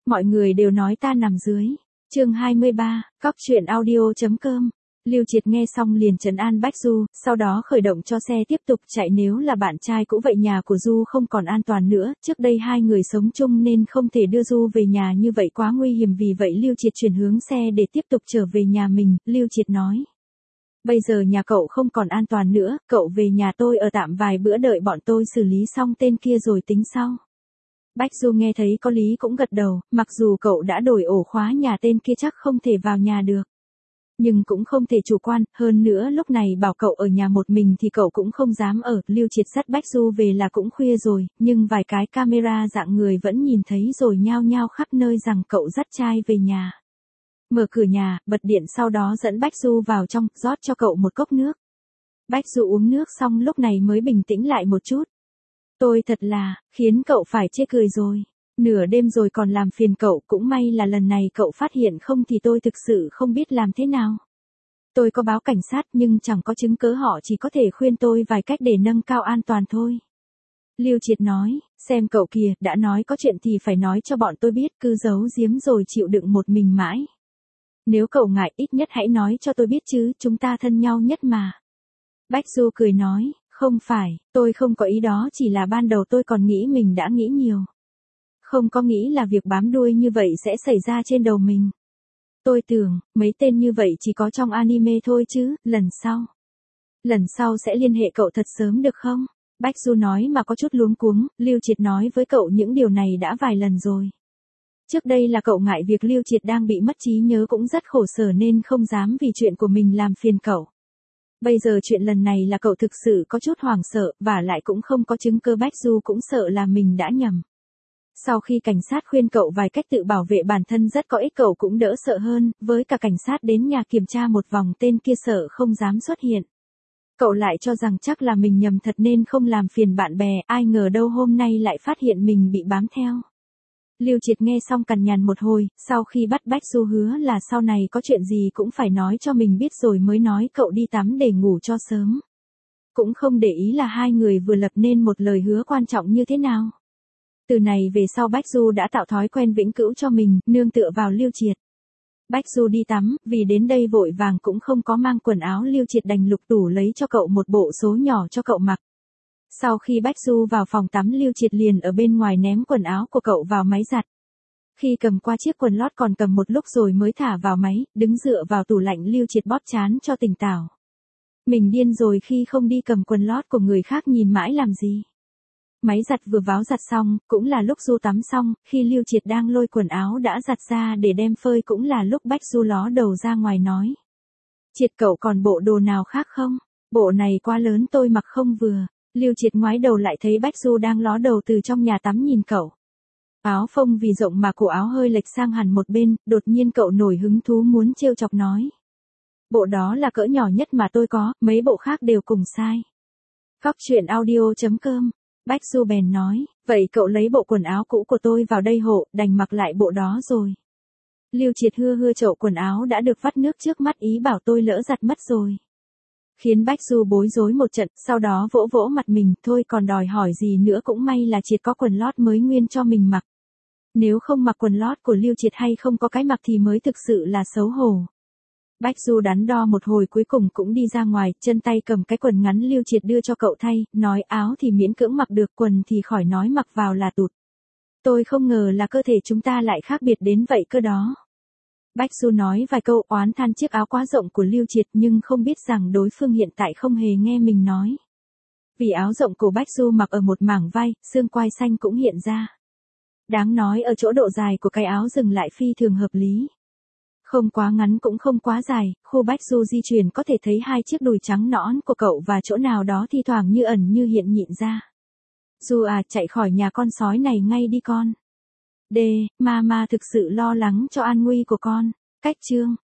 Mọi người đều nói ta nằm dưới. Chương 23, Cóc truyện audio.com. Lưu Triệt nghe xong liền trấn an Bách Du, sau đó khởi động cho xe tiếp tục chạy. Nếu là bạn trai cũ vậy nhà của Du không còn an toàn nữa, trước đây hai người sống chung nên không thể đưa Du về nhà như vậy quá nguy hiểm, vì vậy Lưu Triệt chuyển hướng xe để tiếp tục trở về nhà mình. Lưu Triệt nói: bây giờ nhà cậu không còn an toàn nữa, cậu về nhà tôi ở tạm vài bữa đợi bọn tôi xử lý xong tên kia rồi tính sau. Bách Du nghe thấy có lý cũng gật đầu, mặc dù cậu đã đổi ổ khóa nhà tên kia chắc không thể vào nhà được. Nhưng cũng không thể chủ quan, hơn nữa lúc này bảo cậu ở nhà một mình thì cậu cũng không dám ở. Lưu Triệt dắt Bách Du về là cũng khuya rồi, nhưng vài cái camera dạng người vẫn nhìn thấy rồi nhao nhao khắp nơi rằng cậu dắt trai về nhà. Mở cửa nhà, bật điện, sau đó dẫn Bách Du vào trong, rót cho cậu một cốc nước. Bách Du uống nước xong lúc này mới bình tĩnh lại một chút. Tôi thật là, khiến cậu phải chê cười rồi. Nửa đêm rồi còn làm phiền cậu, cũng may là lần này cậu phát hiện, không thì tôi thực sự không biết làm thế nào. Tôi có báo cảnh sát nhưng chẳng có chứng cứ, họ chỉ có thể khuyên tôi vài cách để nâng cao an toàn thôi. Lưu Triệt nói: xem cậu kìa, đã nói có chuyện thì phải nói cho bọn tôi biết, cứ giấu giếm rồi chịu đựng một mình mãi. Nếu cậu ngại ít nhất hãy nói cho tôi biết chứ, chúng ta thân nhau nhất mà. Bách Du cười nói: không phải, tôi không có ý đó, chỉ là ban đầu tôi còn nghĩ mình đã nghĩ nhiều. Không có nghĩ là việc bám đuôi như vậy sẽ xảy ra trên đầu mình. Tôi tưởng, mấy tên như vậy chỉ có trong anime thôi chứ, lần sau sẽ liên hệ cậu thật sớm được không? Bách Du nói mà có chút luống cuống. Lưu Triệt nói với cậu những điều này đã vài lần rồi. Trước đây là cậu ngại việc Lưu Triệt đang bị mất trí nhớ cũng rất khổ sở nên không dám vì chuyện của mình làm phiền cậu. Bây giờ chuyện lần này là cậu thực sự có chút hoảng sợ, và lại cũng không có chứng cứ. Bách Du cũng sợ là mình đã nhầm. Sau khi cảnh sát khuyên cậu vài cách tự bảo vệ bản thân rất có ích, cậu cũng đỡ sợ hơn, với cả cảnh sát đến nhà kiểm tra một vòng tên kia sợ không dám xuất hiện. Cậu lại cho rằng chắc là mình nhầm thật nên không làm phiền bạn bè, ai ngờ đâu hôm nay lại phát hiện mình bị bám theo. Lưu Triệt nghe xong cằn nhằn một hồi, sau khi bắt Bách Du hứa là sau này có chuyện gì cũng phải nói cho mình biết rồi mới nói cậu đi tắm để ngủ cho sớm. Cũng không để ý là hai người vừa lập nên một lời hứa quan trọng như thế nào. Từ này về sau Bách Du đã tạo thói quen vĩnh cửu cho mình, nương tựa vào Lưu Triệt. Bách Du đi tắm, vì đến đây vội vàng cũng không có mang quần áo, Lưu Triệt đành lục tủ lấy cho cậu một bộ số nhỏ cho cậu mặc. Sau khi Bách Du vào phòng tắm, Lưu Triệt liền ở bên ngoài ném quần áo của cậu vào máy giặt. Khi cầm qua chiếc quần lót còn cầm một lúc rồi mới thả vào máy, đứng dựa vào tủ lạnh Lưu Triệt bóp trán cho tỉnh táo. Mình điên rồi khi không đi cầm quần lót của người khác nhìn mãi làm gì. Máy giặt vừa váo giặt xong, cũng là lúc Du tắm xong, khi Lưu Triệt đang lôi quần áo đã giặt ra để đem phơi cũng là lúc Bách Du ló đầu ra ngoài nói: Triệt cậu còn bộ đồ nào khác không? Bộ này quá lớn tôi mặc không vừa. Lưu Triệt ngoái đầu lại thấy Bách Du đang ló đầu từ trong nhà tắm nhìn cậu. Áo phông vì rộng mà cổ áo hơi lệch sang hẳn một bên, đột nhiên cậu nổi hứng thú muốn trêu chọc nói: bộ đó là cỡ nhỏ nhất mà tôi có, mấy bộ khác đều cùng size. Cóc truyện audio.com. Bách Du bèn nói: vậy cậu lấy bộ quần áo cũ của tôi vào đây hộ, đành mặc lại bộ đó rồi. Lưu Triệt hưa chậu quần áo đã được vắt nước trước mắt, ý bảo tôi lỡ giặt mất rồi. Khiến Bách Du bối rối một trận, sau đó vỗ vỗ mặt mình, thôi còn đòi hỏi gì nữa, cũng may là Triệt có quần lót mới nguyên cho mình mặc. Nếu không mặc quần lót của Lưu Triệt hay không có cái mặc thì mới thực sự là xấu hổ. Bách Du đắn đo một hồi cuối cùng cũng đi ra ngoài, chân tay cầm cái quần ngắn Lưu Triệt đưa cho cậu thay, nói áo thì miễn cưỡng mặc được, quần thì khỏi nói, mặc vào là tụt. Tôi không ngờ là cơ thể chúng ta lại khác biệt đến vậy cơ đó. Bách Du nói vài câu oán than chiếc áo quá rộng của Lưu Triệt, nhưng không biết rằng đối phương hiện tại không hề nghe mình nói. Vì áo rộng của Bách Du mặc ở một mảng vai, xương quai xanh cũng hiện ra. Đáng nói ở chỗ độ dài của cái áo dừng lại phi thường hợp lý. Không quá ngắn cũng không quá dài, khu Bách Du di chuyển có thể thấy hai chiếc đùi trắng nõn của cậu và chỗ nào đó thi thoảng như ẩn như hiện nhịn ra. Du à, chạy khỏi nhà con sói này ngay đi con. Mama thực sự lo lắng cho an nguy của con. Cách chương